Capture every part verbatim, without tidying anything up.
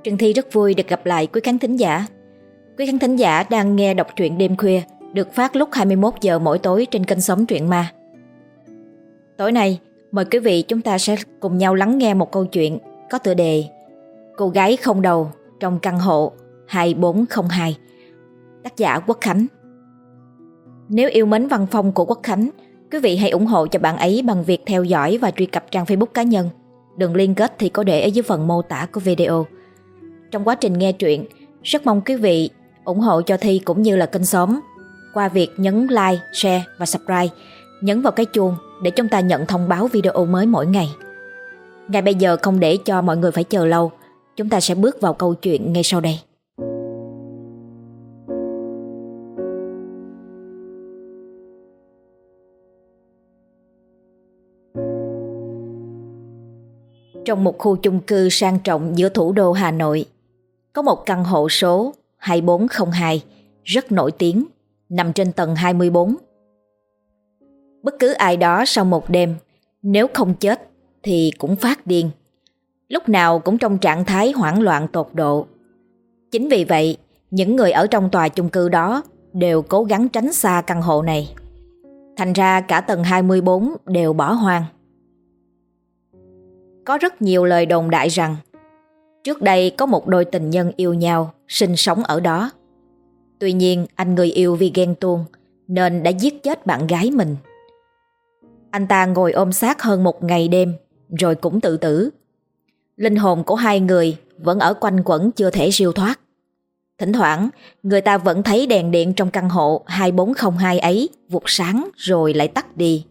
Trân Thi rất vui được gặp lại quý khán thính giả. Quý khán thính giả đang nghe đọc truyện đêm khuya được phát lúc hai mươi mốt giờ mỗi tối trên kênh Sống Truyện Ma. Tối nay, mời quý vị chúng ta sẽ cùng nhau lắng nghe một câu chuyện có tựa đề Cô gái không đầu trong căn hộ hai bốn không hai, tác giả Quốc Khánh. Nếu yêu mến văn phong của Quốc Khánh, quý vị hãy ủng hộ cho bạn ấy bằng việc theo dõi và truy cập trang Facebook cá nhân. Đường liên kết thì có để ở dưới phần mô tả của video. Trong quá trình nghe truyện, rất mong quý vị ủng hộ cho Thi cũng như là kênh Xóm qua việc nhấn like, share và subscribe, nhấn vào cái chuông để chúng ta nhận thông báo video mới mỗi ngày. Ngay bây giờ không để cho mọi người phải chờ lâu, chúng ta sẽ bước vào câu chuyện ngay sau đây. Trong một khu chung cư sang trọng giữa thủ đô Hà Nội, có một căn hộ số hai bốn không hai rất nổi tiếng, nằm trên tầng hai mươi bốn. Bất cứ ai đó sau một đêm, nếu không chết thì cũng phát điên, lúc nào cũng trong trạng thái hoảng loạn tột độ. Chính vì vậy, những người ở trong tòa chung cư đó đều cố gắng tránh xa căn hộ này. Thành ra cả tầng hai mươi bốn đều bỏ hoang. Có rất nhiều lời đồn đại rằng trước đây có một đôi tình nhân yêu nhau sinh sống ở đó. Tuy nhiên anh người yêu vì ghen tuông nên đã giết chết bạn gái mình. Anh ta ngồi ôm xác hơn một ngày đêm rồi cũng tự tử. Linh hồn của hai người vẫn ở quanh quẩn chưa thể siêu thoát. Thỉnh thoảng người ta vẫn thấy đèn điện trong căn hộ hai bốn không hai ấy vụt sáng rồi lại tắt đi.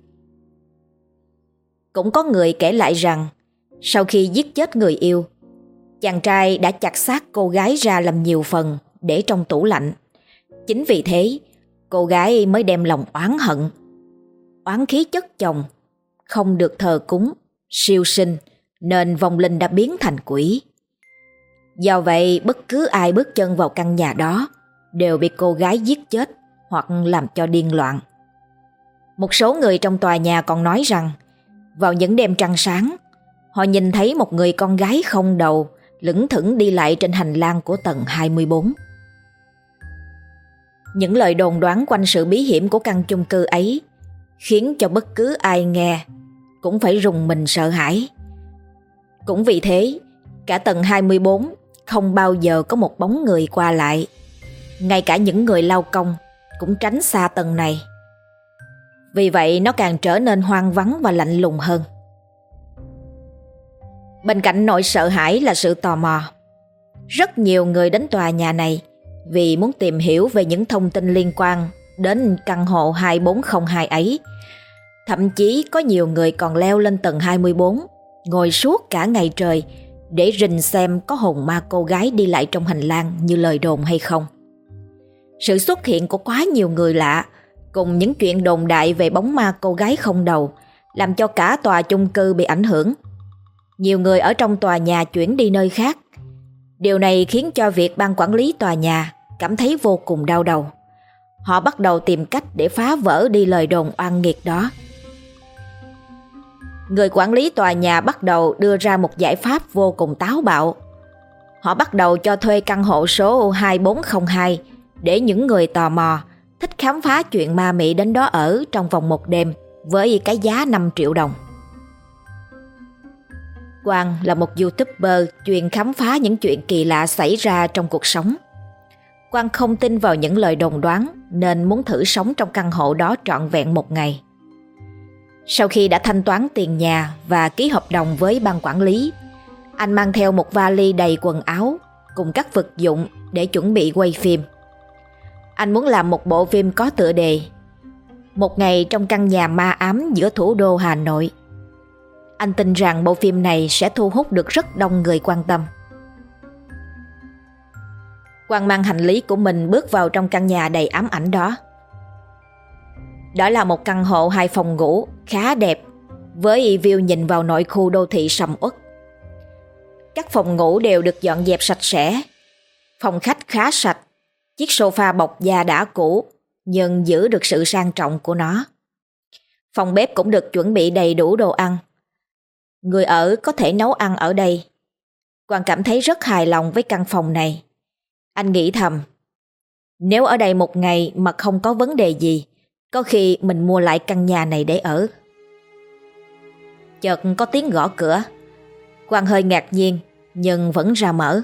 Cũng có người kể lại rằng sau khi giết chết người yêu, chàng trai đã chặt xác cô gái ra làm nhiều phần để trong tủ lạnh. Chính vì thế, cô gái mới đem lòng oán hận. Oán khí chất chồng, không được thờ cúng, siêu sinh, nên vong linh đã biến thành quỷ. Do vậy, bất cứ ai bước chân vào căn nhà đó đều bị cô gái giết chết hoặc làm cho điên loạn. Một số người trong tòa nhà còn nói rằng vào những đêm trăng sáng, họ nhìn thấy một người con gái không đầu lững thững đi lại trên hành lang của tầng hai mươi bốn. Những lời đồn đoán quanh sự bí hiểm của căn chung cư ấy khiến cho bất cứ ai nghe cũng phải rùng mình sợ hãi. Cũng vì thế, cả tầng hai mươi bốn không bao giờ có một bóng người qua lại. Ngay cả những người lao công cũng tránh xa tầng này. Vì vậy nó càng trở nên hoang vắng và lạnh lùng hơn. Bên cạnh nỗi sợ hãi là sự tò mò. Rất nhiều người đến tòa nhà này vì muốn tìm hiểu về những thông tin liên quan đến căn hộ hai bốn không hai ấy. Thậm chí có nhiều người còn leo lên tầng hai mươi bốn, ngồi suốt cả ngày trời để rình xem có hồn ma cô gái đi lại trong hành lang như lời đồn hay không. Sự xuất hiện của quá nhiều người lạ cùng những chuyện đồn đại về bóng ma cô gái không đầu làm cho cả tòa chung cư bị ảnh hưởng. Nhiều người ở trong tòa nhà chuyển đi nơi khác. Điều này khiến cho việc ban quản lý tòa nhà cảm thấy vô cùng đau đầu. Họ bắt đầu tìm cách để phá vỡ đi lời đồn oan nghiệt đó. Người quản lý tòa nhà bắt đầu đưa ra một giải pháp vô cùng táo bạo. Họ bắt đầu cho thuê căn hộ số hai bốn không hai để những người tò mò, thích khám phá chuyện ma mị đến đó ở trong vòng một đêm với cái giá năm triệu đồng. Quang là một YouTuber chuyên khám phá những chuyện kỳ lạ xảy ra trong cuộc sống. Quang không tin vào những lời đồn đoán nên muốn thử sống trong căn hộ đó trọn vẹn một ngày. Sau khi đã thanh toán tiền nhà và ký hợp đồng với ban quản lý, anh mang theo một vali đầy quần áo cùng các vật dụng để chuẩn bị quay phim. Anh muốn làm một bộ phim có tựa đề Một ngày trong căn nhà ma ám giữa thủ đô Hà Nội. Anh tin rằng bộ phim này sẽ thu hút được rất đông người quan tâm. Quang mang hành lý của mình bước vào trong căn nhà đầy ám ảnh đó. Đó là một căn hộ hai phòng ngủ khá đẹp với view nhìn vào nội khu đô thị sầm uất. Các phòng ngủ đều được dọn dẹp sạch sẽ. Phòng khách khá sạch, chiếc sofa bọc da đã cũ nhưng giữ được sự sang trọng của nó. Phòng bếp cũng được chuẩn bị đầy đủ đồ ăn. Người ở có thể nấu ăn ở đây. Quang cảm thấy rất hài lòng với căn phòng này. Anh nghĩ thầm, nếu ở đây một ngày mà không có vấn đề gì, có khi mình mua lại căn nhà này để ở. Chợt có tiếng gõ cửa. Quang hơi ngạc nhiên nhưng vẫn ra mở.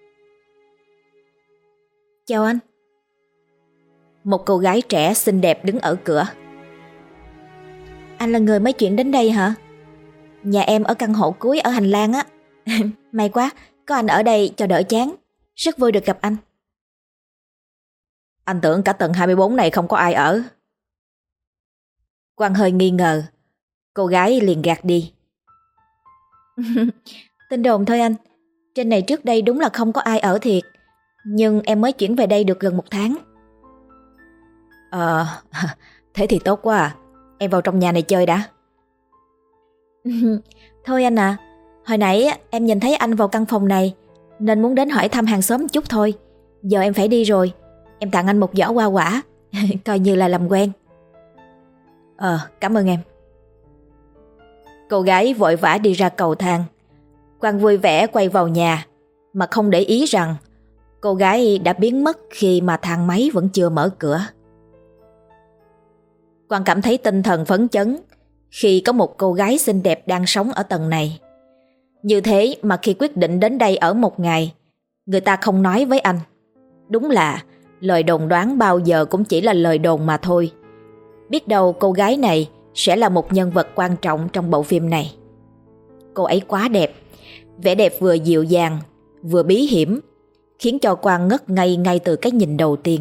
Chào anh. Một cô gái trẻ xinh đẹp đứng ở cửa. Anh là người mới chuyển đến đây hả? Nhà em ở căn hộ cuối ở hành lang á. May quá, có anh ở đây cho đỡ chán. Rất vui được gặp anh. Anh tưởng cả tầng hai mươi bốn này không có ai ở. Quang hơi nghi ngờ. Cô gái liền gạt đi. Tin đồn thôi anh. Trên này trước đây đúng là không có ai ở thiệt. Nhưng em mới chuyển về đây được gần một tháng. Ờ, thế thì tốt quá à. Em vào trong nhà này chơi đã. Thôi anh à, hồi nãy em nhìn thấy anh vào căn phòng này nên muốn đến hỏi thăm hàng xóm một chút thôi. Giờ em phải đi rồi. Em tặng anh một giỏ hoa quả. Coi như là làm quen. Ờ, cảm ơn em. Cô gái vội vã đi ra cầu thang. Quang vui vẻ quay vào nhà mà không để ý rằng cô gái đã biến mất khi mà thang máy vẫn chưa mở cửa. Quang cảm thấy tinh thần phấn chấn khi có một cô gái xinh đẹp đang sống ở tầng này. Như thế mà khi quyết định đến đây ở một ngày, người ta không nói với anh. Đúng là lời đồn đoán bao giờ cũng chỉ là lời đồn mà thôi. Biết đâu cô gái này sẽ là một nhân vật quan trọng trong bộ phim này. Cô ấy quá đẹp, vẻ đẹp vừa dịu dàng, vừa bí hiểm, khiến cho Quang ngất ngây ngay từ cái nhìn đầu tiên.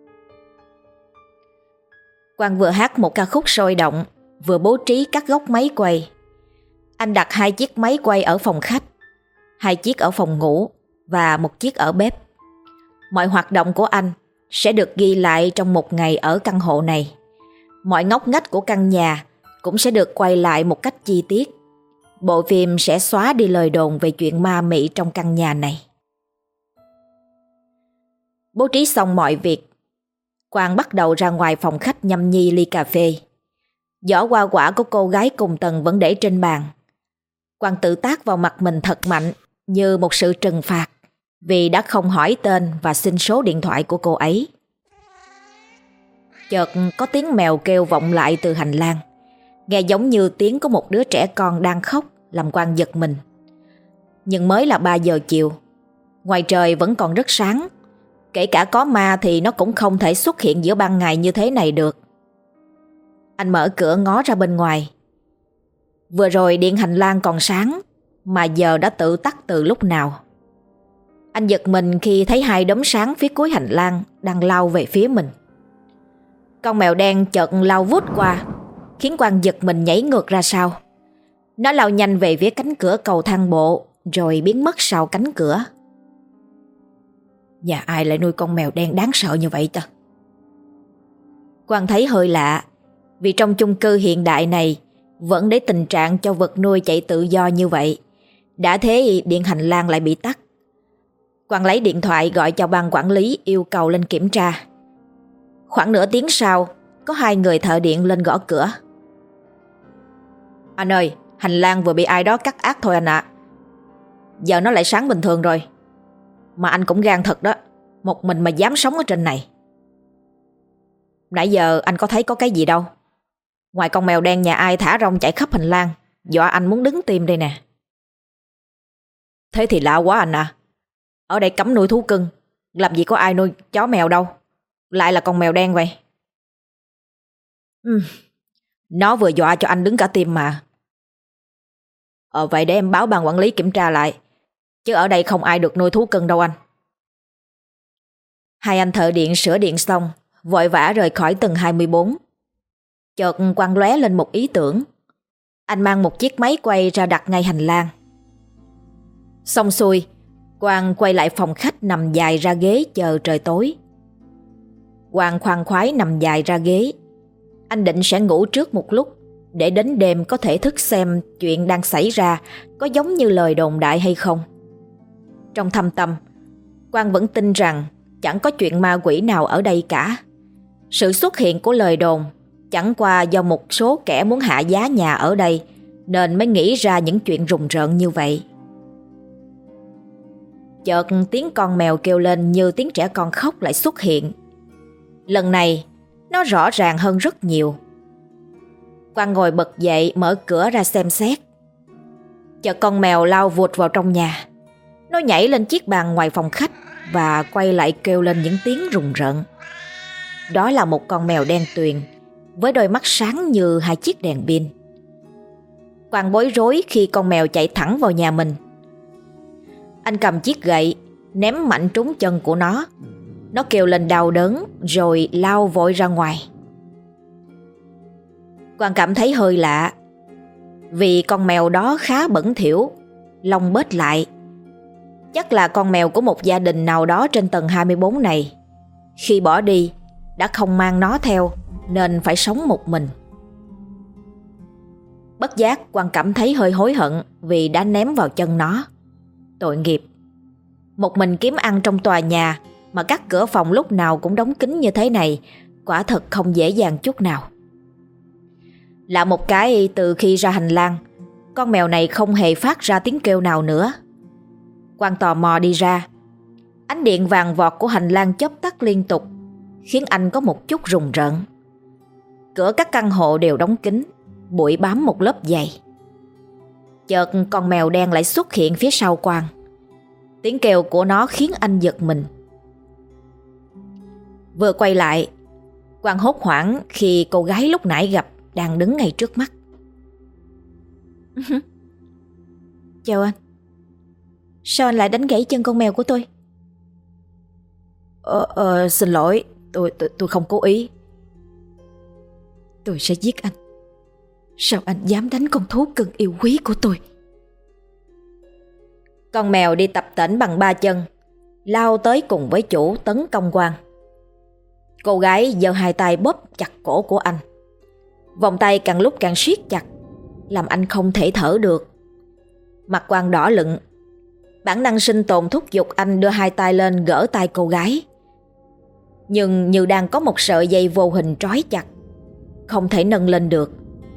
Quang vừa hát một ca khúc sôi động, vừa bố trí các góc máy quay. Anh đặt hai chiếc máy quay ở phòng khách, hai chiếc ở phòng ngủ và một chiếc ở bếp. Mọi hoạt động của anh sẽ được ghi lại trong một ngày ở căn hộ này. Mọi ngóc ngách của căn nhà cũng sẽ được quay lại một cách chi tiết. Bộ phim sẽ xóa đi lời đồn về chuyện ma mị trong căn nhà này. Bố trí xong mọi việc, Quang bắt đầu ra ngoài phòng khách nhâm nhi ly cà phê. Giỏ hoa quả của cô gái cùng tầng vẫn để trên bàn. Quang tự tát vào mặt mình thật mạnh như một sự trừng phạt vì đã không hỏi tên và xin số điện thoại của cô ấy. Chợt có tiếng mèo kêu vọng lại từ hành lang, nghe giống như tiếng của một đứa trẻ con đang khóc, làm Quang giật mình. Nhưng mới là ba giờ chiều, ngoài trời vẫn còn rất sáng. Kể cả có ma thì nó cũng không thể xuất hiện giữa ban ngày như thế này được. Anh mở cửa ngó ra bên ngoài. Vừa rồi điện hành lang còn sáng, mà giờ đã tự tắt từ lúc nào. Anh giật mình khi thấy hai đốm sáng phía cuối hành lang đang lao về phía mình. Con mèo đen chợt lao vút qua, khiến Quang giật mình nhảy ngược ra sau. Nó lao nhanh về phía cánh cửa cầu thang bộ, rồi biến mất sau cánh cửa. Nhà ai lại nuôi con mèo đen đáng sợ như vậy ta? Quang thấy hơi lạ, vì trong chung cư hiện đại này vẫn để tình trạng cho vật nuôi chạy tự do như vậy. Đã thế điện hành lang lại bị tắt. Quang lấy điện thoại gọi cho ban quản lý yêu cầu lên kiểm tra. Khoảng nửa tiếng sau, có hai người thợ điện lên gõ cửa. Anh ơi, hành lang vừa bị ai đó cắt ác thôi anh ạ. Giờ nó lại sáng bình thường rồi. Mà anh cũng gan thật đó, một mình mà dám sống ở trên này. Nãy giờ anh có thấy có cái gì đâu. Ngoài con mèo đen nhà ai thả rong chạy khắp hành lang, dọa anh muốn đứng tim đây nè. Thế thì lạ quá anh à. Ở đây cấm nuôi thú cưng, làm gì có ai nuôi chó mèo đâu. Lại là con mèo đen vậy. uhm, Nó vừa dọa cho anh đứng cả tim mà. Ờ vậy để em báo ban quản lý kiểm tra lại, chứ ở đây không ai được nuôi thú cưng đâu anh. Hai anh thợ điện sửa điện xong, vội vã rời khỏi tầng hai mươi bốn. Chợt Quang lóe lên một ý tưởng. Anh mang một chiếc máy quay ra đặt ngay hành lang. Xong xuôi, Quang quay lại phòng khách nằm dài ra ghế chờ trời tối. Quang khoan khoái nằm dài ra ghế. Anh định sẽ ngủ trước một lúc, để đến đêm có thể thức xem chuyện đang xảy ra có giống như lời đồn đại hay không. Trong thâm tâm, Quang vẫn tin rằng chẳng có chuyện ma quỷ nào ở đây cả. Sự xuất hiện của lời đồn chẳng qua do một số kẻ muốn hạ giá nhà ở đây nên mới nghĩ ra những chuyện rùng rợn như vậy. chợt tiếng con mèo kêu lên như tiếng trẻ con khóc lại xuất hiện. Lần này nó rõ ràng hơn rất nhiều. Quang ngồi bật dậy mở cửa ra xem xét. Chợt con mèo lao vụt vào trong nhà. Nó nhảy lên chiếc bàn ngoài phòng khách và quay lại kêu lên những tiếng rùng rợn. Đó là một con mèo đen tuyền với đôi mắt sáng như hai chiếc đèn pin. Quang bối rối khi con mèo chạy thẳng vào nhà mình. Anh cầm chiếc gậy ném mạnh trúng chân của nó. Nó kêu lên đau đớn rồi lao vội ra ngoài. Quang cảm thấy hơi lạ, vì con mèo đó khá bẩn thỉu, lông bết lại. Chắc là con mèo của một gia đình nào đó trên tầng hai mươi bốn này. Khi bỏ đi đã không mang nó theo nên phải sống một mình. Bất giác Quang cảm thấy hơi hối hận vì đã ném vào chân nó. Tội nghiệp. Một mình kiếm ăn trong tòa nhà mà các cửa phòng lúc nào cũng đóng kín như thế này, quả thật không dễ dàng chút nào. Lạ một cái, từ khi ra hành lang, con mèo này không hề phát ra tiếng kêu nào nữa. Quang tò mò đi ra. Ánh điện vàng vọt của hành lang chớp tắt liên tục, khiến anh có một chút rùng rợn. Cửa các căn hộ đều đóng kín, bụi bám một lớp dày. Chợt con mèo đen lại xuất hiện phía sau Quang. Tiếng kêu của nó khiến anh giật mình. Vừa quay lại, Quang hốt hoảng khi cô gái lúc nãy gặp đang đứng ngay trước mắt. Chào anh. Sao anh lại đánh gãy chân con mèo của tôi? Ờ, ờ xin lỗi, tôi, tôi, tôi không cố ý. Tôi sẽ giết anh. Sao anh dám đánh con thú cưng yêu quý của tôi? Con mèo đi tập tễnh bằng ba chân, lao tới cùng với chủ tấn công Quang. Cô gái giơ hai tay bóp chặt cổ của anh. Vòng tay càng lúc càng siết chặt, làm anh không thể thở được. Mặt Quang đỏ lựng. Bản năng sinh tồn thúc giục anh đưa hai tay lên gỡ tay cô gái. Nhưng như đang có một sợi dây vô hình trói chặt, không thể nâng lên được.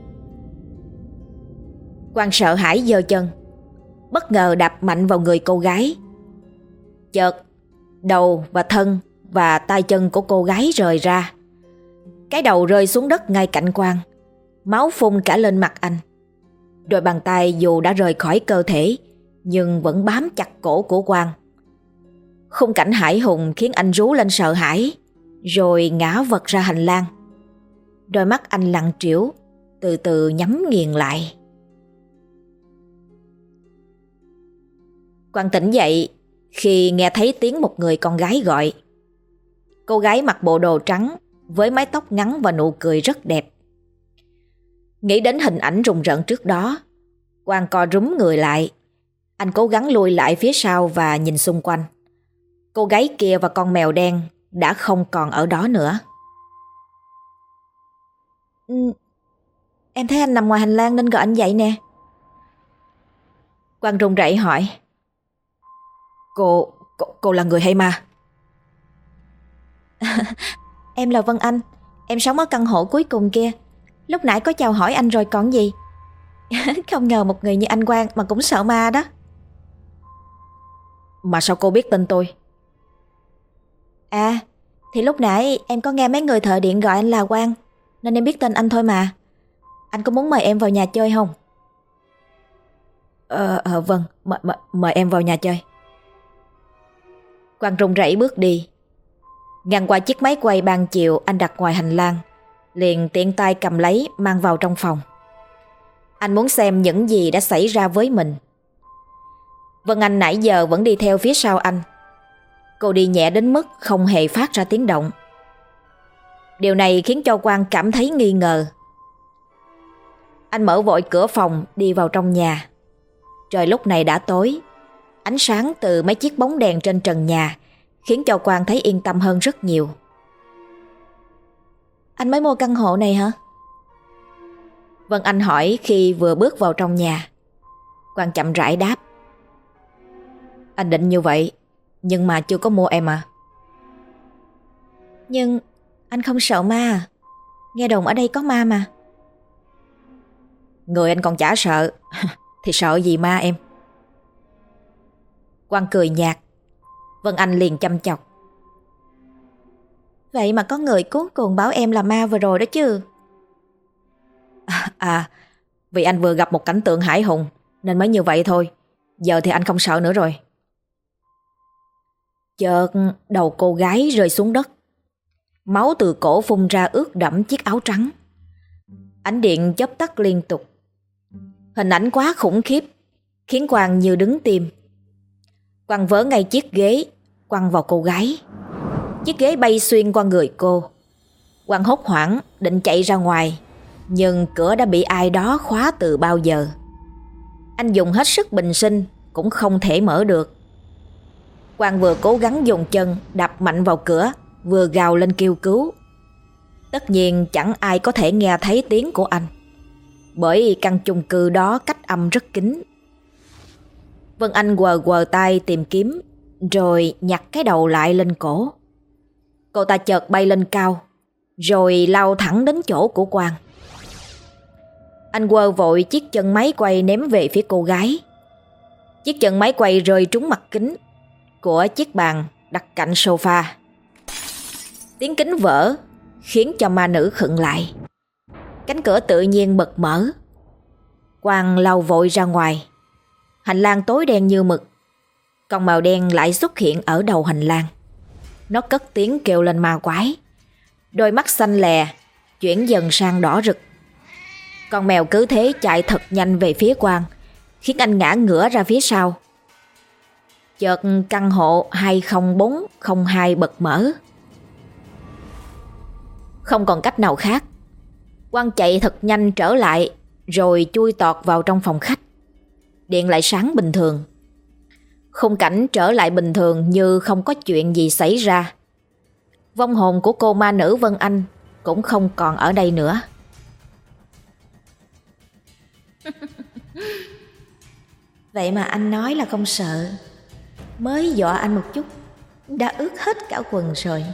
Quang sợ hãi giơ chân, bất ngờ đạp mạnh vào người cô gái. Chợt đầu và thân và tay chân của cô gái rời ra. Cái đầu rơi xuống đất ngay cạnh Quang, máu phun cả lên mặt anh. Đôi bàn tay dù đã rời khỏi cơ thể nhưng vẫn bám chặt cổ của Quang. Khung cảnh hãi hùng khiến anh rú lên sợ hãi, rồi ngã vật ra hành lang. Đôi mắt anh lặng trĩu, từ từ nhắm nghiền lại. Quang tỉnh dậy khi nghe thấy tiếng một người con gái gọi. Cô gái mặc bộ đồ trắng với mái tóc ngắn và nụ cười rất đẹp. Nghĩ đến hình ảnh rùng rợn trước đó, Quang co rúm người lại. Anh cố gắng lùi lại phía sau và nhìn xung quanh. Cô gái kia và con mèo đen đã không còn ở đó nữa. Ừ, em thấy anh nằm ngoài hành lang nên gọi anh dậy nè. Quang run rẩy hỏi. Cô, cô, cô là người hay ma? Em là Vân Anh. Em sống ở căn hộ cuối cùng kia. Lúc nãy có chào hỏi anh rồi còn gì. Không ngờ một người như anh Quang mà cũng sợ ma đó. Mà sao cô biết tên tôi? À, thì lúc nãy em có nghe mấy người thợ điện gọi anh là Quang, nên em biết tên anh thôi mà. Anh có muốn mời em vào nhà chơi không? Ờ, ờ vâng, mời, mời, mời em vào nhà chơi. Quang run rẩy bước đi. Ngang qua chiếc máy quay ban chiều anh đặt ngoài hành lang, liền tiện tay cầm lấy mang vào trong phòng. Anh muốn xem những gì đã xảy ra với mình. Vân Anh nãy giờ vẫn đi theo phía sau anh. Cô đi nhẹ đến mức không hề phát ra tiếng động. Điều này khiến cho Quang cảm thấy nghi ngờ. Anh mở vội cửa phòng đi vào trong nhà. Trời lúc này đã tối. Ánh sáng từ mấy chiếc bóng đèn trên trần nhà khiến cho Quang thấy yên tâm hơn rất nhiều. Anh mới mua căn hộ này hả? Vân Anh hỏi khi vừa bước vào trong nhà. Quang chậm rãi đáp. Anh định như vậy, nhưng mà chưa có mua em à. Nhưng anh không sợ ma à? Nghe đồn ở đây có ma mà. Người anh còn chả sợ thì sợ gì ma em. Quang cười nhạt Vân Anh liền chăm chọc. Vậy mà có người cuống cuồng báo em là ma vừa rồi đó chứ. À, à vì anh vừa gặp một cảnh tượng hãi hùng nên mới như vậy thôi. Giờ thì anh không sợ nữa rồi. Chợt đầu cô gái rơi xuống đất. Máu từ cổ phun ra ướt đẫm chiếc áo trắng. Ánh điện chớp tắt liên tục. Hình ảnh quá khủng khiếp, khiến Quang như đứng tim. Quang vớ ngay chiếc ghế quăng vào cô gái. Chiếc ghế bay xuyên qua người cô. Quang hốt hoảng định chạy ra ngoài, nhưng cửa đã bị ai đó khóa từ bao giờ. Anh dùng hết sức bình sinh cũng không thể mở được. Quang vừa cố gắng dùng chân đạp mạnh vào cửa, vừa gào lên kêu cứu. Tất nhiên chẳng ai có thể nghe thấy tiếng của anh, bởi căn chung cư đó cách âm rất kín. Vân Anh quờ quờ tay tìm kiếm, rồi nhặt cái đầu lại lên cổ. Cô ta chợt bay lên cao, rồi lao thẳng đến chỗ của Quang. Anh quơ vội chiếc chân máy quay ném về phía cô gái. Chiếc chân máy quay rơi trúng mặt kính của chiếc bàn đặt cạnh sofa. Tiếng kính vỡ khiến cho ma nữ khựng lại. Cánh cửa tự nhiên bật mở. Quang lao vội ra ngoài. Hành lang tối đen như mực. Con mèo đen lại xuất hiện ở đầu hành lang. Nó cất tiếng kêu lên ma quái. Đôi mắt xanh lè chuyển dần sang đỏ rực. Con mèo cứ thế chạy thật nhanh về phía Quang, khiến anh ngã ngửa ra phía sau. Chợt căn hộ hai không bốn không hai bật mở. Không còn cách nào khác, Quang chạy thật nhanh trở lại, rồi chui tọt vào trong phòng khách. Điện lại sáng bình thường. Khung cảnh trở lại bình thường như không có chuyện gì xảy ra. Vong hồn của cô ma nữ Vân Anh cũng không còn ở đây nữa. Vậy mà anh nói là không sợ, mới dọa anh một chút đã ướt hết cả quần rồi.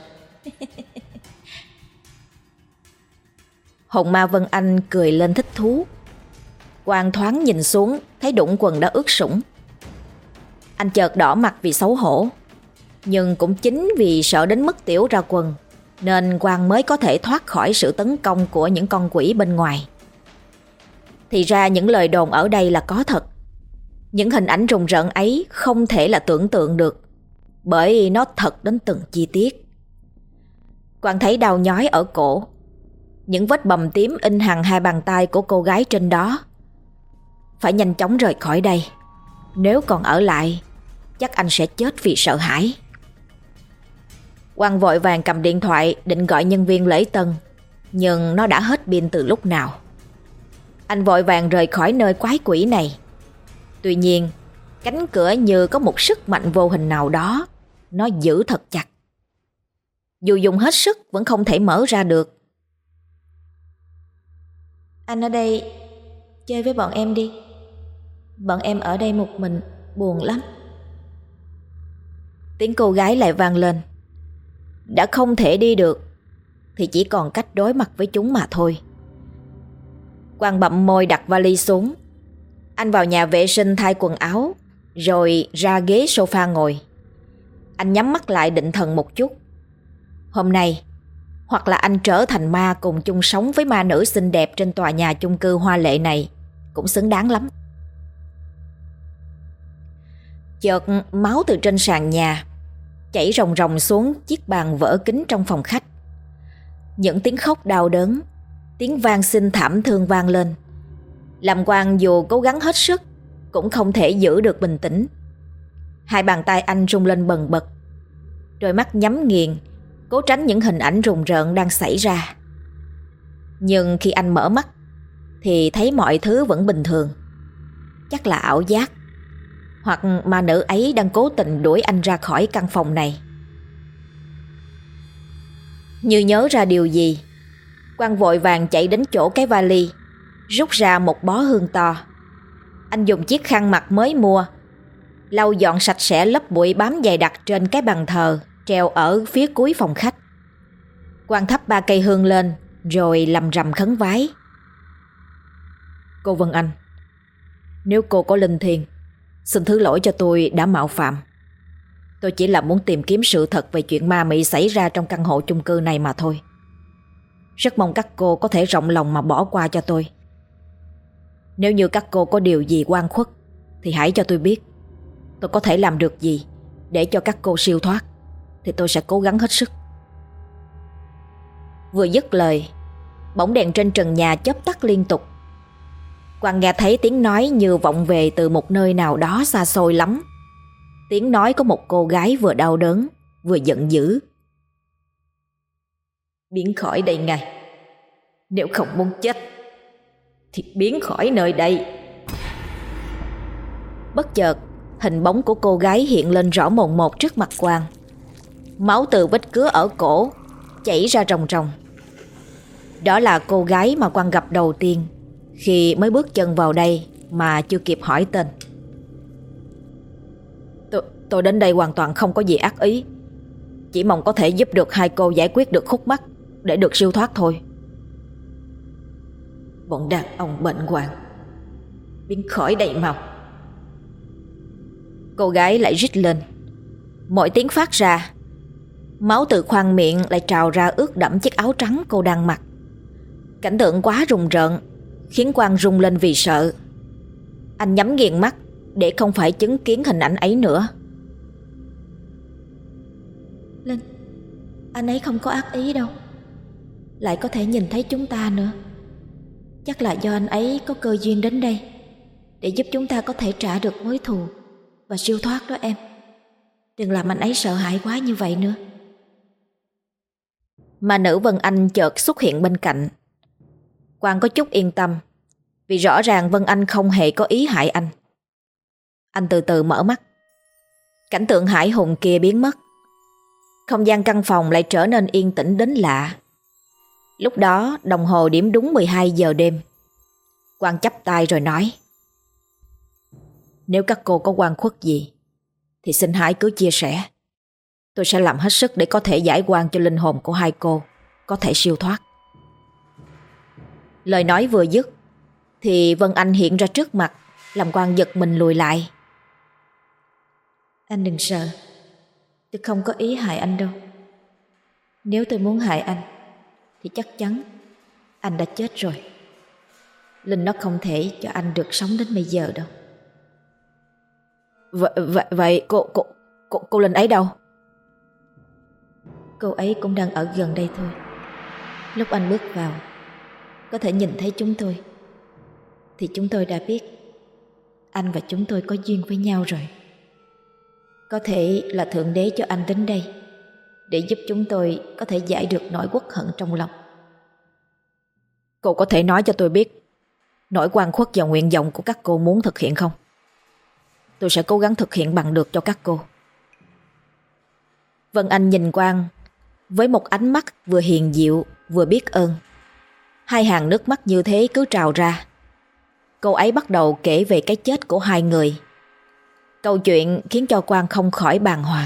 Hồn ma Vân Anh cười lên thích thú. Quang thoáng nhìn xuống, thấy đũng quần đã ướt sũng. Anh chợt đỏ mặt vì xấu hổ, nhưng cũng chính vì sợ đến mức tiểu ra quần, nên Quang mới có thể thoát khỏi sự tấn công của những con quỷ bên ngoài. Thì ra những lời đồn ở đây là có thật. Những hình ảnh rùng rợn ấy không thể là tưởng tượng được, bởi nó thật đến từng chi tiết. Quang thấy đau nhói ở cổ, những vết bầm tím in hằn hai bàn tay của cô gái trên đó. Phải nhanh chóng rời khỏi đây. Nếu còn ở lại, chắc anh sẽ chết vì sợ hãi. Quang vội vàng cầm điện thoại định gọi nhân viên lễ tân, nhưng nó đã hết pin từ lúc nào. Anh vội vàng rời khỏi nơi quái quỷ này. Tuy nhiên, cánh cửa như có một sức mạnh vô hình nào đó, nó giữ thật chặt. Dù dùng hết sức vẫn không thể mở ra được. Anh ở đây chơi với bọn em đi. Bọn em ở đây một mình buồn lắm. Tiếng cô gái lại vang lên. Đã không thể đi được thì chỉ còn cách đối mặt với chúng mà thôi. Quang bậm môi đặt vali xuống. Anh vào nhà vệ sinh thay quần áo, rồi ra ghế sofa ngồi. Anh nhắm mắt lại định thần một chút. Hôm nay, hoặc là anh trở thành ma cùng chung sống với ma nữ xinh đẹp trên tòa nhà chung cư hoa lệ này, cũng xứng đáng lắm. Chợt máu từ trên sàn nhà chảy ròng ròng xuống chiếc bàn vỡ kính trong phòng khách. Những tiếng khóc đau đớn, tiếng van xin thảm thương vang lên, làm Quang dù cố gắng hết sức cũng không thể giữ được bình tĩnh. Hai bàn tay anh rung lên bần bật, đôi mắt nhắm nghiền, cố tránh những hình ảnh rùng rợn đang xảy ra. Nhưng khi anh mở mắt thì thấy mọi thứ vẫn bình thường. Chắc là ảo giác, hoặc ma nữ ấy đang cố tình đuổi anh ra khỏi căn phòng này. Như nhớ ra điều gì, Quang vội vàng chạy đến chỗ cái vali, rút ra một bó hương to. Anh dùng chiếc khăn mặt mới mua lau dọn sạch sẽ lớp bụi bám dày đặc trên cái bàn thờ treo ở phía cuối phòng khách. Quang thắp ba cây hương lên, rồi lầm rầm khấn vái. Cô Vân Anh, nếu cô có linh thiêng, xin thứ lỗi cho tôi đã mạo phạm. Tôi chỉ là muốn tìm kiếm sự thật về chuyện ma mị xảy ra trong căn hộ chung cư này mà thôi. Rất mong các cô có thể rộng lòng mà bỏ qua cho tôi. Nếu như các cô có điều gì oan khuất thì hãy cho tôi biết. Tôi có thể làm được gì để cho các cô siêu thoát thì tôi sẽ cố gắng hết sức. Vừa dứt lời, bỗng đèn trên trần nhà chớp tắt liên tục. Quang nghe thấy tiếng nói như vọng về từ một nơi nào đó xa xôi lắm. Tiếng nói có một cô gái vừa đau đớn vừa giận dữ. Biến khỏi đây ngay. Nếu không muốn chết thì biến khỏi nơi đây. Bất chợt, hình bóng của cô gái hiện lên rõ mồn một trước mặt Quang. Máu từ vết cứa ở cổ chảy ra ròng ròng. Đó là cô gái mà Quang gặp đầu tiên khi mới bước chân vào đây mà chưa kịp hỏi tên. Tôi, tôi đến đây hoàn toàn không có gì ác ý. Chỉ mong có thể giúp được hai cô giải quyết được khúc mắc để được siêu thoát thôi. Bọn đàn ông bệnh hoạn, biến khỏi đây mau. Cô gái lại rít lên. Mọi tiếng phát ra, máu từ khoang miệng lại trào ra ướt đẫm chiếc áo trắng cô đang mặc. Cảnh tượng quá rùng rợn khiến Quang rung lên vì sợ. Anh nhắm nghiền mắt để không phải chứng kiến hình ảnh ấy nữa. Linh, anh ấy không có ác ý đâu. Lại có thể nhìn thấy chúng ta nữa. Chắc là do anh ấy có cơ duyên đến đây để giúp chúng ta có thể trả được mối thù và siêu thoát đó em. Đừng làm anh ấy sợ hãi quá như vậy nữa. Mà nữ Vân Anh chợt xuất hiện bên cạnh. Quang có chút yên tâm, vì rõ ràng Vân Anh không hề có ý hại anh. Anh từ từ mở mắt. Cảnh tượng hãi hùng kia biến mất. Không gian căn phòng lại trở nên yên tĩnh đến lạ. Lúc đó đồng hồ điểm đúng mười hai giờ đêm. Quang chắp tay rồi nói: Nếu các cô có oan khuất gì thì xin hãy cứ chia sẻ. Tôi sẽ làm hết sức để có thể giải oan cho linh hồn của hai cô có thể siêu thoát. Lời nói vừa dứt thì Vân Anh hiện ra trước mặt, làm Quang giật mình lùi lại. Anh đừng sợ, tôi không có ý hại anh đâu. Nếu tôi muốn hại anh thì chắc chắn anh đã chết rồi. Linh nó không thể cho anh được sống đến bây giờ đâu. Vậy, vậy, vậy cô, cô, cô, cô Linh ấy đâu? Cô ấy cũng đang ở gần đây thôi. Lúc anh bước vào có thể nhìn thấy chúng tôi thì chúng tôi đã biết anh và chúng tôi có duyên với nhau rồi. Có thể là Thượng Đế cho anh đến đây để giúp chúng tôi có thể giải được nỗi uất hận trong lòng. Cô có thể nói cho tôi biết nỗi oan khuất và nguyện vọng của các cô muốn thực hiện không? Tôi sẽ cố gắng thực hiện bằng được cho các cô. Vân Anh nhìn Quang với một ánh mắt vừa hiền diệu vừa biết ơn. Hai hàng nước mắt như thế cứ trào ra. Cô ấy bắt đầu kể về cái chết của hai người. Câu chuyện khiến cho Quang không khỏi bàng hoàng.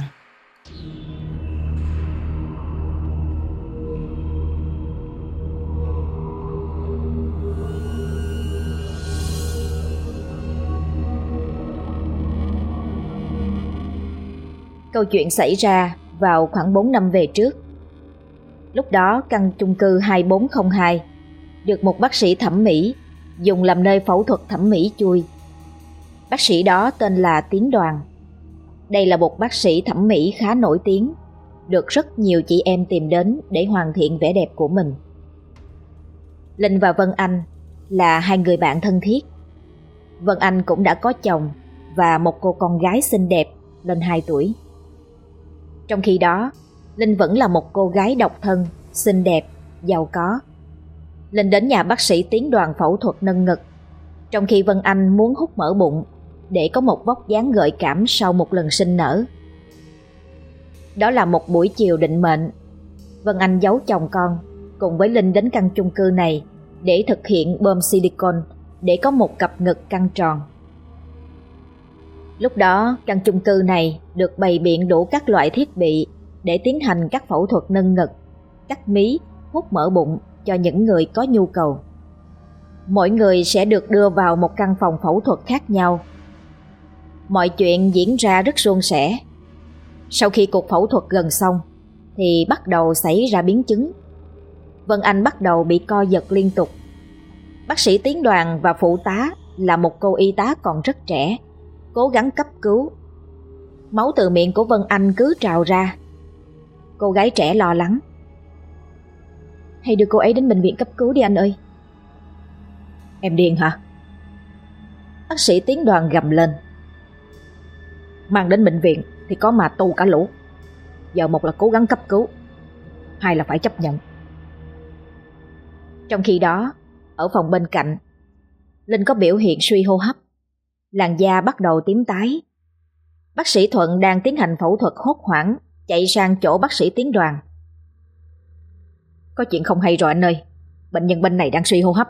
Câu chuyện xảy ra vào khoảng bốn năm về trước. Lúc đó căn chung cư hai bốn không hai được một bác sĩ thẩm mỹ dùng làm nơi phẫu thuật thẩm mỹ chui. Bác sĩ đó tên là Tiến Đoàn. Đây là một bác sĩ thẩm mỹ khá nổi tiếng, được rất nhiều chị em tìm đến để hoàn thiện vẻ đẹp của mình. Linh và Vân Anh là hai người bạn thân thiết. Vân Anh cũng đã có chồng và một cô con gái xinh đẹp lên hai tuổi. Trong khi đó, Linh vẫn là một cô gái độc thân, xinh đẹp, giàu có. Linh đến nhà bác sĩ Tiến Đoàn phẫu thuật nâng ngực, trong khi Vân Anh muốn hút mỡ bụng để có một vóc dáng gợi cảm sau một lần sinh nở. Đó là một buổi chiều định mệnh. Vân Anh giấu chồng con cùng với Linh đến căn chung cư này để thực hiện bơm silicone để có một cặp ngực căng tròn. Lúc đó căn chung cư này được bày biện đủ các loại thiết bị để tiến hành các phẫu thuật nâng ngực, cắt mí, hút mỡ bụng cho những người có nhu cầu. Mỗi người sẽ được đưa vào một căn phòng phẫu thuật khác nhau. Mọi chuyện diễn ra rất suôn sẻ. Sau khi cuộc phẫu thuật gần xong thì bắt đầu xảy ra biến chứng. Vân Anh bắt đầu bị co giật liên tục. Bác sĩ Tiến Đoàn và phụ tá là một cô y tá còn rất trẻ cố gắng cấp cứu. Máu từ miệng của Vân Anh cứ trào ra. Cô gái trẻ lo lắng: "Hãy đưa cô ấy đến bệnh viện cấp cứu đi anh ơi." "Em điên hả?" Bác sĩ Tiến Đoàn gầm lên. "Mang đến bệnh viện thì có mà tù cả lũ. Giờ một là cố gắng cấp cứu, hai là phải chấp nhận." Trong khi đó, ở phòng bên cạnh, Linh có biểu hiện suy hô hấp, làn da bắt đầu tím tái. Bác sĩ Thuận đang tiến hành phẫu thuật hốt hoảng chạy sang chỗ bác sĩ Tiến Đoàn. "Có chuyện không hay rồi anh ơi, bệnh nhân bên này đang suy hô hấp."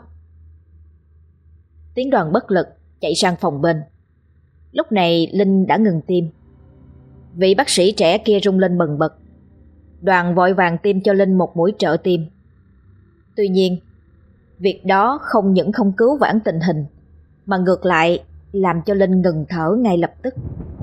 Tiến Đoàn bất lực chạy sang phòng bên. Lúc này Linh đã ngừng tim. Vị bác sĩ trẻ kia rung lên bần bật. Đoàn vội vàng tiêm cho Linh một mũi trợ tim. Tuy nhiên, việc đó không những không cứu vãn tình hình, mà ngược lại làm cho Linh ngừng thở ngay lập tức.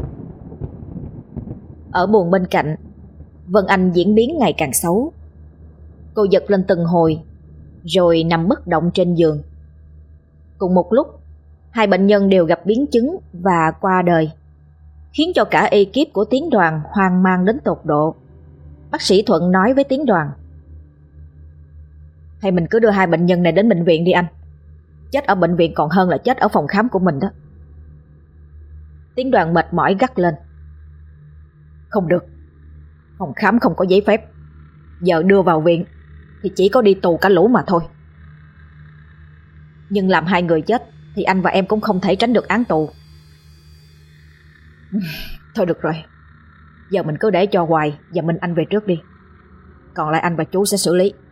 Ở buồng bên cạnh, Vân Anh diễn biến ngày càng xấu. Cô giật lên từng hồi, rồi nằm bất động trên giường. Cùng một lúc, hai bệnh nhân đều gặp biến chứng và qua đời, khiến cho cả ekip của Tiến Đoàn hoang mang đến tột độ. Bác sĩ Thuận nói với Tiến Đoàn: "Hay mình cứ đưa hai bệnh nhân này đến bệnh viện đi anh. Chết ở bệnh viện còn hơn là chết ở phòng khám của mình đó." Tiến Đoàn mệt mỏi gắt lên: "Không được, phòng khám không có giấy phép. Giờ đưa vào viện thì chỉ có đi tù cả lũ mà thôi. Nhưng làm hai người chết thì anh và em cũng không thể tránh được án tù." "Thôi được rồi, giờ mình cứ để cho Hoài và Minh Anh về trước đi. Còn lại anh và chú sẽ xử lý."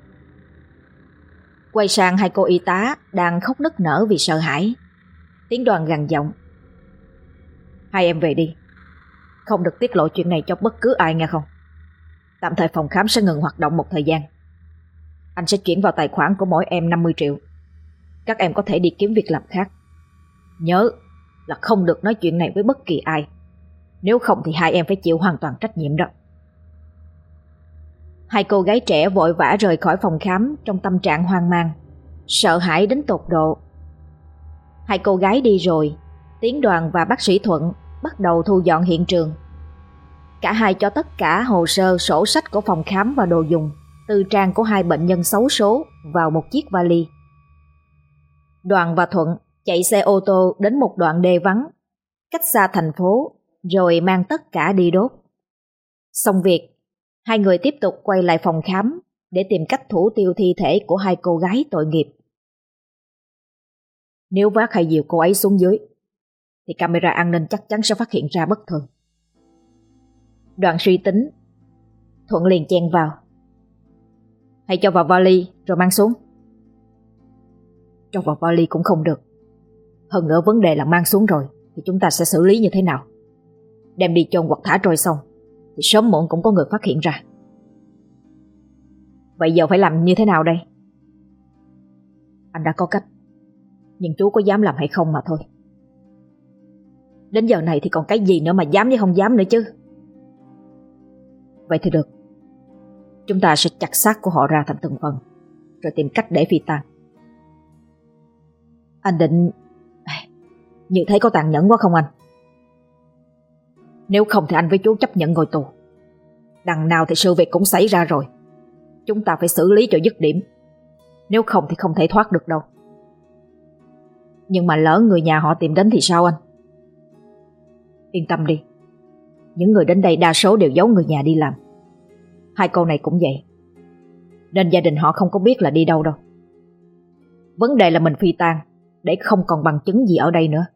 Quay sang hai cô y tá đang khóc nức nở vì sợ hãi, Tiến Đoàn gằn giọng: "Hai em về đi. Không được tiết lộ chuyện này cho bất cứ ai nghe không. Tạm thời phòng khám sẽ ngừng hoạt động một thời gian. Anh sẽ chuyển vào tài khoản của mỗi em năm mươi triệu. Các em có thể đi kiếm việc làm khác. Nhớ là không được nói chuyện này với bất kỳ ai. Nếu không thì hai em phải chịu hoàn toàn trách nhiệm đó." Hai cô gái trẻ vội vã rời khỏi phòng khám trong tâm trạng hoang mang, sợ hãi đến tột độ. Hai cô gái đi rồi, Tiến Đoàn và bác sĩ Thuận bắt đầu thu dọn hiện trường. Cả hai cho tất cả hồ sơ, sổ sách của phòng khám và đồ dùng, tư trang của hai bệnh nhân xấu số vào một chiếc vali. Đoàn và Thuận chạy xe ô tô đến một đoạn đê vắng, cách xa thành phố, rồi mang tất cả đi đốt. Xong việc, hai người tiếp tục quay lại phòng khám để tìm cách thủ tiêu thi thể của hai cô gái tội nghiệp. Nếu vác hay dìu cô ấy xuống dưới thì camera an ninh chắc chắn sẽ phát hiện ra bất thường. Đoàn suy tính. Thuận liền chen vào: "Hãy cho vào vali rồi mang xuống." "Cho vào vali cũng không được. Hơn nữa vấn đề là mang xuống rồi thì chúng ta sẽ xử lý như thế nào? Đem đi chôn hoặc thả trôi xong thì sớm muộn cũng có người phát hiện ra. Vậy giờ phải làm như thế nào đây?" "Anh đã có cách, nhưng chú có dám làm hay không mà thôi." "Đến giờ này thì còn cái gì nữa mà dám với không dám nữa chứ." "Vậy thì được. Chúng ta sẽ chặt xác của họ ra thành từng phần, rồi tìm cách để phi tang." "Anh định... như thế có tàn nhẫn quá không anh?" "Nếu không thì anh với chú chấp nhận ngồi tù. Đằng nào thì sự việc cũng xảy ra rồi. Chúng ta phải xử lý cho dứt điểm. Nếu không thì không thể thoát được đâu." "Nhưng mà lỡ người nhà họ tìm đến thì sao anh?" "Yên tâm đi. Những người đến đây đa số đều giấu người nhà đi làm. Hai cô này cũng vậy. Nên gia đình họ không có biết là đi đâu đâu. Vấn đề là mình phi tang để không còn bằng chứng gì ở đây nữa."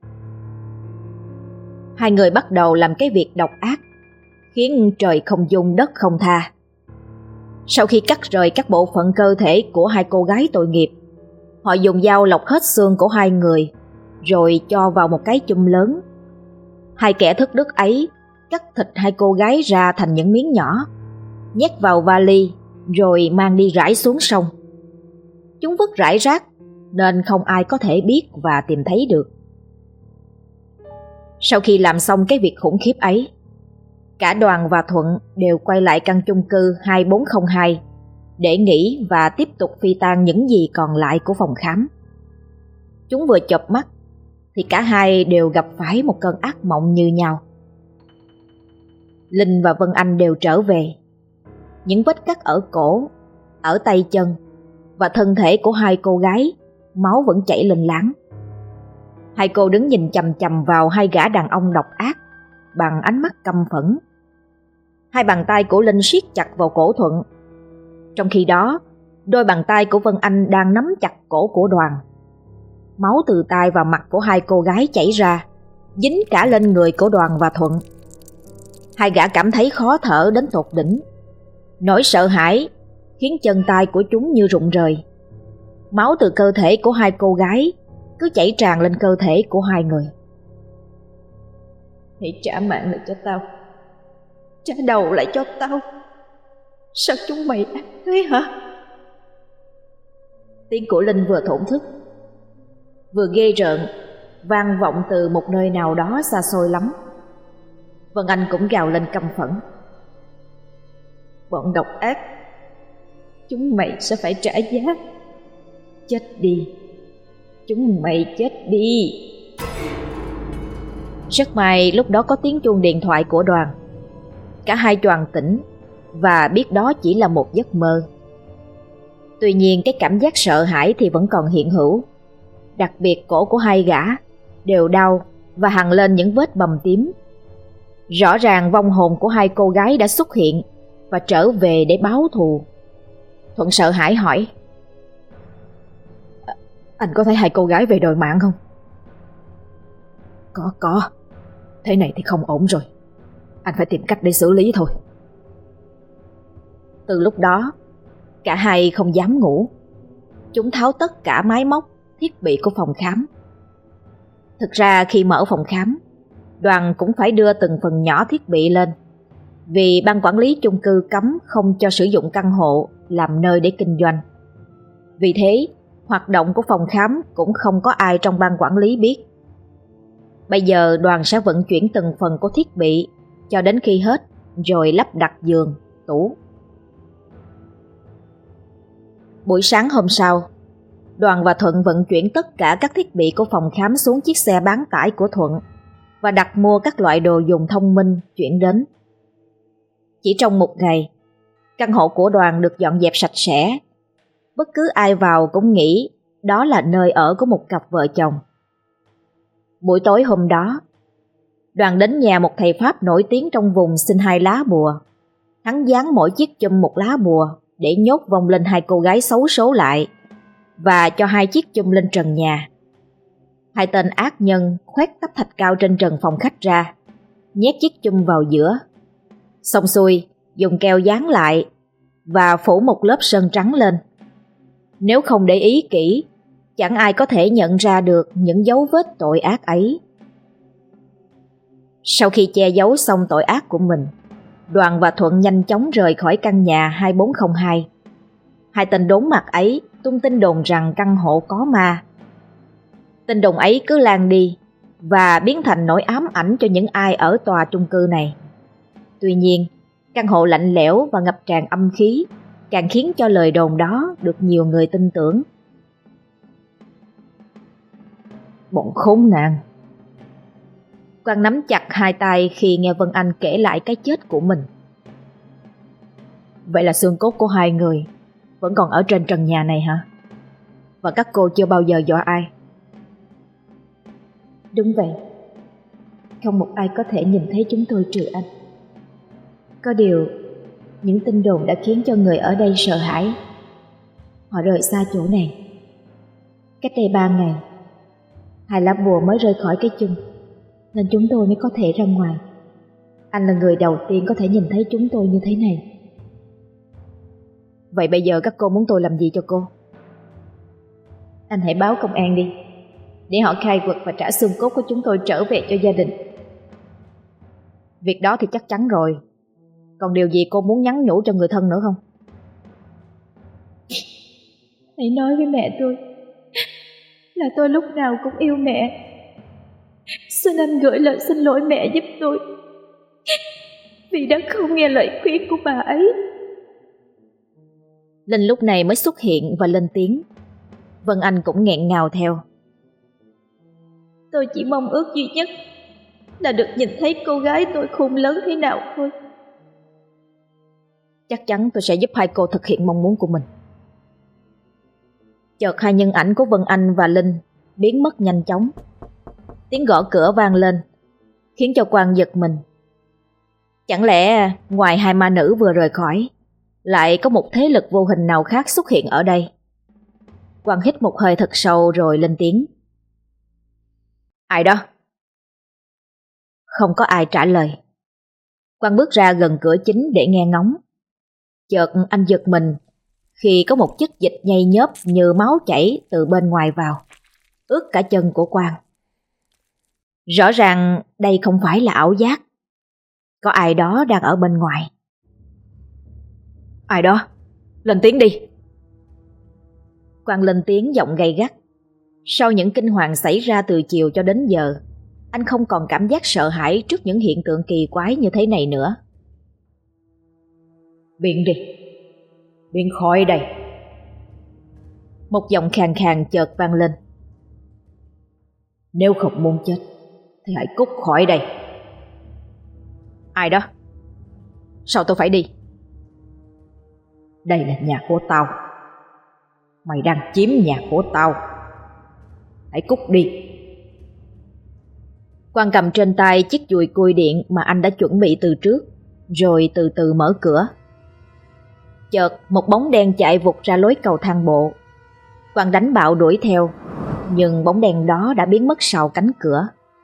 Hai người bắt đầu làm cái việc độc ác, khiến trời không dung đất không tha. Sau khi cắt rời các bộ phận cơ thể của hai cô gái tội nghiệp, họ dùng dao lọc hết xương của hai người, rồi cho vào một cái chum lớn. Hai kẻ thất đức ấy cắt thịt hai cô gái ra thành những miếng nhỏ, nhét vào vali rồi mang đi rải xuống sông. Chúng vứt rải rác nên không ai có thể biết và tìm thấy được. Sau khi làm xong cái việc khủng khiếp ấy, Cả Đoàn và Thuận đều quay lại căn chung cư hai bốn không hai để nghỉ và tiếp tục phi tang những gì còn lại của phòng khám. Chúng vừa chợp mắt thì cả hai đều gặp phải một cơn ác mộng như nhau. Linh và Vân Anh đều trở về. Những vết cắt ở cổ, ở tay chân và thân thể của hai cô gái, máu vẫn chảy lênh láng. Hai cô đứng nhìn chằm chằm vào hai gã đàn ông độc ác bằng ánh mắt căm phẫn. Hai bàn tay của Linh siết chặt vào cổ Thuận, trong khi đó đôi bàn tay của Vân Anh đang nắm chặt cổ của Đoàn. Máu từ tai và mặt của hai cô gái chảy ra, dính cả lên người của Đoàn và Thuận. Hai gã cảm thấy khó thở đến tột đỉnh. Nỗi sợ hãi khiến chân tay của chúng như rụng rời. Máu từ cơ thể của hai cô gái cứ chảy tràn lên cơ thể của hai người. Hãy trả mạng lại cho tao, trả đầu lại cho tao. Sao chúng mày ác thế hả? Tiếng của Linh vừa thổn thức, vừa ghê rợn, vang vọng từ một nơi nào đó xa xôi lắm. Vân Anh cũng gào lên căm phẫn. Bọn độc ác, chúng mày sẽ phải trả giá. Chết đi, chúng mày chết đi. Rất may lúc đó có tiếng chuông điện thoại của Đoàn. Cả hai choàng tỉnh và biết đó chỉ là một giấc mơ. Tuy nhiên cái cảm giác sợ hãi thì vẫn còn hiện hữu. Đặc biệt cổ của hai gã đều đau và hằn lên những vết bầm tím. Rõ ràng vong hồn của hai cô gái đã xuất hiện và trở về để báo thù. Thuận sợ hãi hỏi: Anh có thấy hai cô gái về đòi mạng không? Có, có. Thế này thì không ổn rồi. Anh phải tìm cách để xử lý thôi. Từ lúc đó, cả hai không dám ngủ. Chúng tháo tất cả máy móc, thiết bị của phòng khám. Thực ra khi mở phòng khám, Đoàn cũng phải đưa từng phần nhỏ thiết bị lên, vì ban quản lý chung cư cấm không cho sử dụng căn hộ làm nơi để kinh doanh. Vì thế, hoạt động của phòng khám cũng không có ai trong ban quản lý biết. Bây giờ Đoàn sẽ vận chuyển từng phần của thiết bị cho đến khi hết, rồi lắp đặt giường, tủ. Buổi sáng hôm sau, Đoàn và Thuận vận chuyển tất cả các thiết bị của phòng khám xuống chiếc xe bán tải của Thuận và đặt mua các loại đồ dùng thông minh chuyển đến. Chỉ trong một ngày, căn hộ của Đoàn được dọn dẹp sạch sẽ. Bất cứ ai vào cũng nghĩ đó là nơi ở của một cặp vợ chồng. Buổi tối hôm đó, Đoàn đến nhà một thầy Pháp nổi tiếng trong vùng xin hai lá bùa. Hắn dán mỗi chiếc chum một lá bùa để nhốt vong linh hai cô gái xấu số lại và cho hai chiếc chum lên trần nhà. Hai tên ác nhân khoét tắp thạch cao trên trần phòng khách ra, nhét chiếc chum vào giữa. Xong xuôi, dùng keo dán lại và phủ một lớp sơn trắng lên. Nếu không để ý kỹ, chẳng ai có thể nhận ra được những dấu vết tội ác ấy. Sau khi che giấu xong tội ác của mình, Đoàn và Thuận nhanh chóng rời khỏi căn nhà hai bốn không hai. Hai tên đốn mặt ấy tung tin đồn rằng căn hộ có ma. Tin đồn ấy cứ lan đi và biến thành nỗi ám ảnh cho những ai ở tòa chung cư này. Tuy nhiên, căn hộ lạnh lẽo và ngập tràn âm khí càng khiến cho lời đồn đó được nhiều người tin tưởng. Bọn khốn nạn! Quang nắm chặt hai tay khi nghe Vân Anh kể lại cái chết của mình. Vậy là xương cốt của hai người vẫn còn ở trên trần nhà này hả? Và các cô chưa bao giờ dọa ai? Đúng vậy. Không một ai có thể nhìn thấy chúng tôi trừ anh. Có điều, những tin đồn đã khiến cho người ở đây sợ hãi. Họ rời xa chỗ này. Cách đây ba ngày, hai lá bùa mới rơi khỏi cái chum, nên chúng tôi mới có thể ra ngoài. Anh là người đầu tiên có thể nhìn thấy chúng tôi như thế này. Vậy bây giờ các cô muốn tôi làm gì cho cô? Anh hãy báo công an đi, để họ khai quật và trả xương cốt của chúng tôi trở về cho gia đình. Việc đó thì chắc chắn rồi. Còn điều gì cô muốn nhắn nhủ cho người thân nữa không? Hãy nói với mẹ tôi là tôi lúc nào cũng yêu mẹ. Xin anh gửi lời xin lỗi mẹ giúp tôi. vì đã không nghe lời khuyên của bà ấy. Linh lúc này mới xuất hiện và lên tiếng. Vân Anh cũng nghẹn ngào theo. Tôi chỉ mong ước duy nhất là được nhìn thấy cô gái tôi khôn lớn thế nào thôi. Chắc chắn tôi sẽ giúp hai cô thực hiện mong muốn của mình. Chợt hai nhân ảnh của Vân Anh và Linh biến mất nhanh chóng. Tiếng gõ cửa vang lên, khiến cho Quang giật mình. Chẳng lẽ ngoài hai ma nữ vừa rời khỏi, lại có một thế lực vô hình nào khác xuất hiện ở đây? Quang hít một hơi thật sâu rồi lên tiếng. Ai đó? Không có ai trả lời. Quang bước ra gần cửa chính để nghe ngóng. Chợt anh giật mình khi có một chất dịch nhây nhớp như máu chảy từ bên ngoài vào, ướt cả chân của Quang. Rõ ràng đây không phải là ảo giác. Có ai đó đang ở bên ngoài. Ai đó? Lên tiếng đi. Quang lên tiếng giọng gay gắt. Sau những kinh hoàng xảy ra từ chiều cho đến giờ, anh không còn cảm giác sợ hãi trước những hiện tượng kỳ quái như thế này nữa. Biến đi, biến khỏi đây. Một giọng khàn khàn chợt vang lên. Nếu không muốn chết thì hãy cút khỏi đây. Ai đó? Sao tôi phải đi? Đây là nhà của tao. Mày đang chiếm nhà của tao. Hãy cút đi. Quang cầm trên tay chiếc dùi cui điện mà anh đã chuẩn bị từ trước, rồi từ từ mở cửa. Chợt một bóng đen chạy vụt ra lối cầu thang bộ. Quang đánh bạo đuổi theo, nhưng bóng đen đó đã biến mất sau cánh cửa.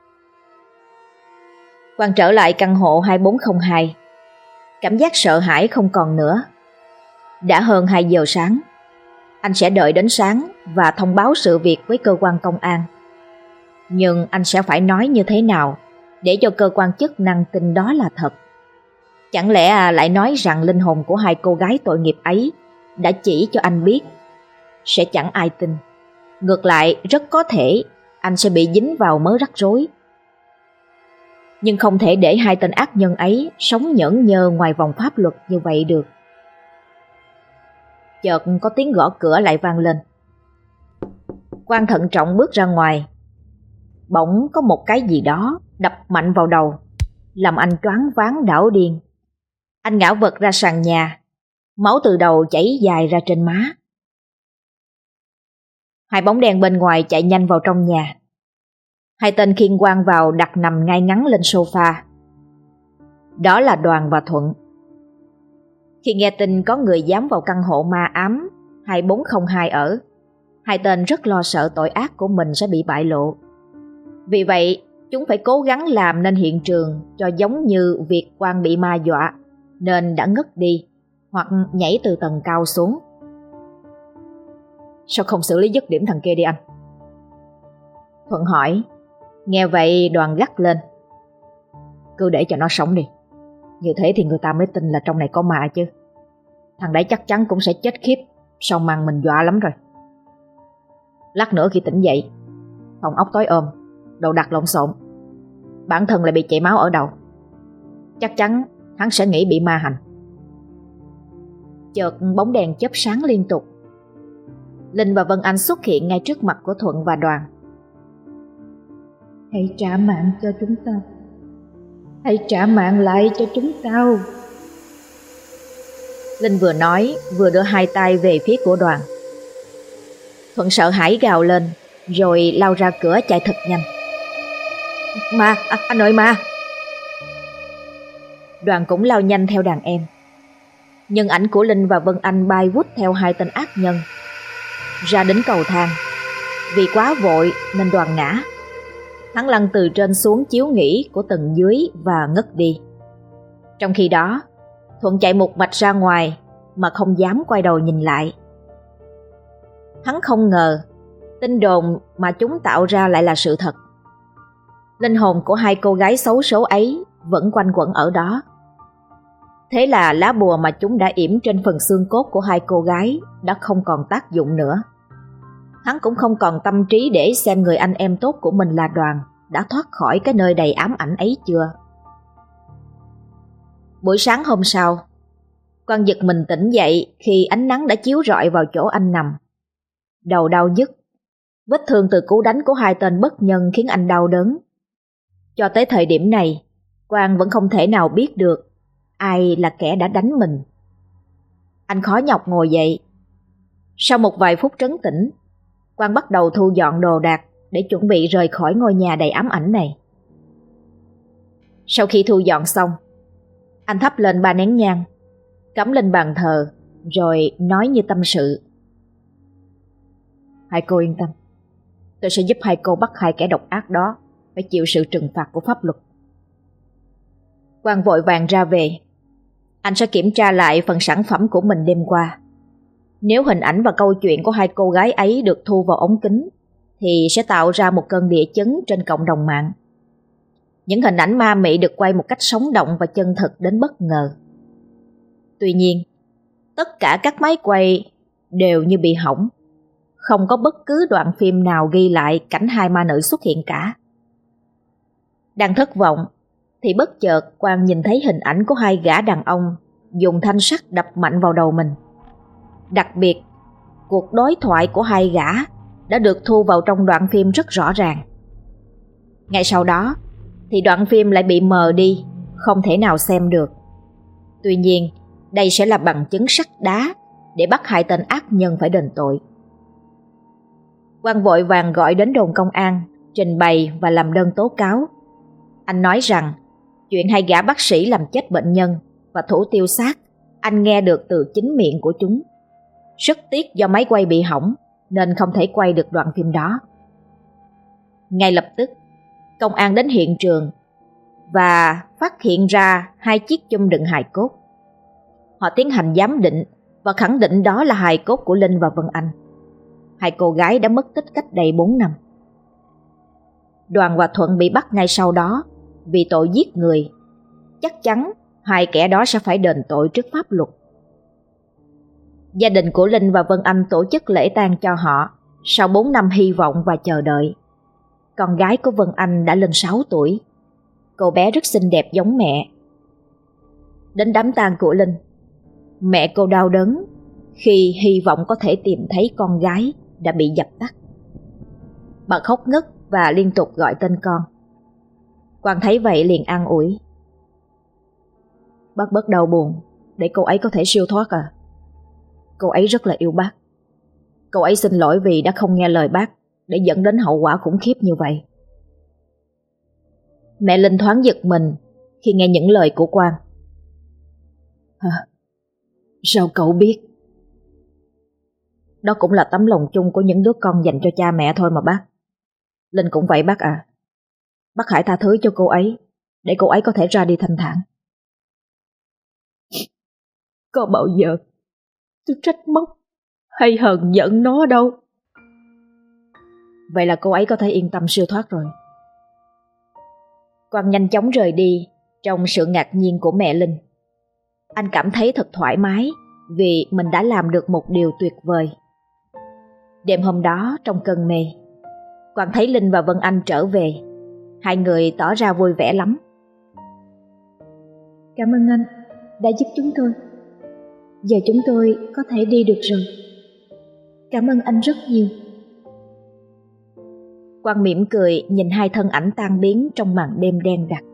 Quang trở lại căn hộ hai bốn không hai. Cảm giác sợ hãi không còn nữa. Đã hơn hai giờ sáng. Anh sẽ đợi đến sáng và thông báo sự việc với cơ quan công an. Nhưng anh sẽ phải nói như thế nào để cho cơ quan chức năng tin đó là thật? Chẳng lẽ lại nói rằng linh hồn của hai cô gái tội nghiệp ấy đã chỉ cho anh biết? Sẽ chẳng ai tin. Ngược lại, rất có thể anh sẽ bị dính vào mớ rắc rối. Nhưng không thể để hai tên ác nhân ấy sống nhởn nhơ ngoài vòng pháp luật như vậy được. Chợt có tiếng gõ cửa lại vang lên. Quang thận trọng bước ra ngoài. Bỗng có một cái gì đó đập mạnh vào đầu, làm anh choáng váng đảo điên. Anh ngã vật ra sàn nhà, máu từ đầu chảy dài ra trên má. Hai bóng đen bên ngoài chạy nhanh vào trong nhà. Hai tên khiêng Quang vào đặt nằm ngay ngắn lên sofa. Đó là Đoàn và Thuận. Khi nghe tin có người dám vào căn hộ ma ám hai bốn không hai ở, hai tên rất lo sợ tội ác của mình sẽ bị bại lộ. Vì vậy, chúng phải cố gắng làm nên hiện trường cho giống như việc Quang bị ma dọa, nên đã ngất đi hoặc nhảy từ tầng cao xuống. Sao không xử lý dứt điểm thằng kia đi anh? Thuận hỏi. Nghe vậy Đoàn gắt lên. Cứ để cho nó sống đi. Như thế thì người ta mới tin là trong này có ma chứ. Thằng đấy chắc chắn cũng sẽ chết khiếp sau màn mình dọa lắm rồi. Lát nữa khi tỉnh dậy, phòng ốc tối ôm, đồ đạc lộn xộn, bản thân lại bị chảy máu ở đầu. Chắc chắn hắn sẽ nghĩ bị ma hành. Chợt bóng đèn chớp sáng liên tục. Linh và Vân Anh xuất hiện ngay trước mặt của Thuận và Đoàn. Hãy trả mạng cho chúng tao. Hãy trả mạng lại cho chúng tao. Linh vừa nói vừa đưa hai tay về phía của Đoàn. Thuận sợ hãi gào lên, rồi lao ra cửa chạy thật nhanh. Ma, à, anh ơi ma! Đoàn cũng lao nhanh theo đàn em. Nhưng ảnh của Linh và Vân Anh bay vút theo hai tên ác nhân. Ra đến cầu thang. Vì quá vội nên Đoàn ngã. Hắn lăn từ trên xuống chiếu nghỉ của tầng dưới và ngất đi. Trong khi đó, Thuận chạy một mạch ra ngoài mà không dám quay đầu nhìn lại. Hắn không ngờ tin đồn mà chúng tạo ra lại là sự thật. Linh hồn của hai cô gái xấu số ấy vẫn quanh quẩn ở đó. Thế là lá bùa mà chúng đã yểm trên phần xương cốt của hai cô gái đã không còn tác dụng nữa. Hắn cũng không còn tâm trí để xem người anh em tốt của mình là Đoàn đã thoát khỏi cái nơi đầy ám ảnh ấy chưa. Buổi sáng hôm sau, Quang giật mình tỉnh dậy khi ánh nắng đã chiếu rọi vào chỗ anh nằm. Đầu đau nhức, vết thương từ cú đánh của hai tên bất nhân khiến anh đau đớn. Cho tới thời điểm này, Quang vẫn không thể nào biết được ai là kẻ đã đánh mình. Anh khó nhọc ngồi dậy. Sau một vài phút trấn tĩnh, Quang bắt đầu thu dọn đồ đạc để chuẩn bị rời khỏi ngôi nhà đầy ám ảnh này. Sau khi thu dọn xong, anh thắp lên ba nén nhang, cắm lên bàn thờ, rồi nói như tâm sự. Hai cô yên tâm, tôi sẽ giúp hai cô bắt hai kẻ độc ác đó phải chịu sự trừng phạt của pháp luật. Quang vội vàng ra về. Anh sẽ kiểm tra lại phần sản phẩm của mình đêm qua. Nếu hình ảnh và câu chuyện của hai cô gái ấy được thu vào ống kính, thì sẽ tạo ra một cơn địa chấn trên cộng đồng mạng. Những hình ảnh ma mị được quay một cách sống động và chân thực đến bất ngờ. Tuy nhiên, tất cả các máy quay đều như bị hỏng. Không có bất cứ đoạn phim nào ghi lại cảnh hai ma nữ xuất hiện cả. Đang thất vọng, thì bất chợt Quang nhìn thấy hình ảnh của hai gã đàn ông dùng thanh sắt đập mạnh vào đầu mình. Đặc biệt, cuộc đối thoại của hai gã đã được thu vào trong đoạn phim rất rõ ràng. Ngay sau đó thì đoạn phim lại bị mờ đi, không thể nào xem được. Tuy nhiên, đây sẽ là bằng chứng sắt đá để bắt hai tên ác nhân phải đền tội. Quang vội vàng gọi đến đồn công an, trình bày và làm đơn tố cáo. Anh nói rằng chuyện hai gã bác sĩ làm chết bệnh nhân và thủ tiêu xác anh nghe được từ chính miệng của chúng. Rất tiếc do máy quay bị hỏng nên không thể quay được đoạn phim đó. Ngay lập tức, công an đến hiện trường và phát hiện ra hai chiếc chum đựng hài cốt. Họ tiến hành giám định và khẳng định đó là hài cốt của Linh và Vân Anh. Hai cô gái đã mất tích cách đây bốn năm. Đoàn và Thuận bị bắt ngay sau đó vì tội giết người. Chắc chắn hai kẻ đó sẽ phải đền tội trước pháp luật. Gia đình của Linh và Vân Anh tổ chức lễ tang cho họ sau bốn năm hy vọng và chờ đợi. Con gái của Vân Anh đã lên sáu tuổi. Cô bé rất xinh đẹp giống mẹ. Đến đám tang của Linh, mẹ cô đau đớn khi hy vọng có thể tìm thấy con gái đã bị dập tắt. Bà khóc ngất và liên tục gọi tên con. Quang thấy vậy liền an ủi. Bác bớt đau buồn để cô ấy có thể siêu thoát à. Cô ấy rất là yêu bác. Cô ấy xin lỗi vì đã không nghe lời bác để dẫn đến hậu quả khủng khiếp như vậy. Mẹ Linh thoáng giật mình khi nghe những lời của Quang. Hả? Sao cậu biết? Đó cũng là tấm lòng chung của những đứa con dành cho cha mẹ thôi mà bác. Linh cũng vậy bác à. Bác hãy tha thứ cho cô ấy để cô ấy có thể ra đi thanh thản. Có bao giờ tôi trách móc hay hờn giận nó đâu. Vậy là cô ấy có thể yên tâm siêu thoát rồi. Quang nhanh chóng rời đi trong sự ngạc nhiên của mẹ Linh. Anh cảm thấy thật thoải mái vì mình đã làm được một điều tuyệt vời. Đêm hôm đó trong cơn mê, Quang thấy Linh và Vân Anh trở về. Hai người tỏ ra vui vẻ lắm. Cảm ơn anh đã giúp chúng tôi. Giờ chúng tôi có thể đi được rồi. Cảm ơn anh rất nhiều. Quang mỉm cười nhìn hai thân ảnh tan biến trong màn đêm đen đặc.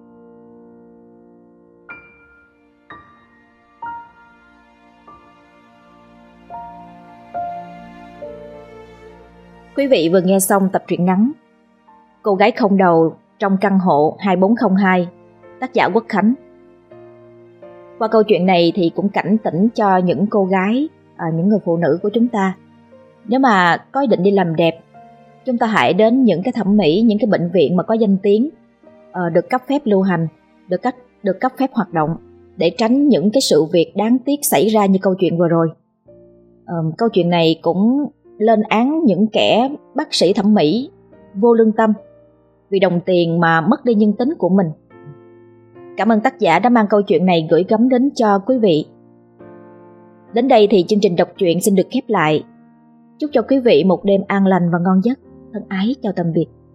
Quý vị vừa nghe xong tập truyện ngắn Cô gái không đầu trong căn hộ hai bốn không hai, tác giả Quốc Khánh. Qua câu chuyện này thì cũng cảnh tỉnh cho những cô gái, à, những người phụ nữ của chúng ta. Nếu mà có ý định đi làm đẹp, chúng ta hãy đến những cái thẩm mỹ, những cái bệnh viện mà có danh tiếng, à, được cấp phép lưu hành, được cấp, được cấp phép hoạt động, để tránh những cái sự việc đáng tiếc xảy ra như câu chuyện vừa rồi. À, câu chuyện này cũng lên án những kẻ bác sĩ thẩm mỹ vô lương tâm vì đồng tiền mà mất đi nhân tính của mình. Cảm ơn tác giả đã mang câu chuyện này gửi gắm đến cho quý vị. Đến đây thì chương trình đọc truyện xin được khép lại. Chúc cho quý vị một đêm an lành và ngon giấc. Thân ái chào tạm biệt.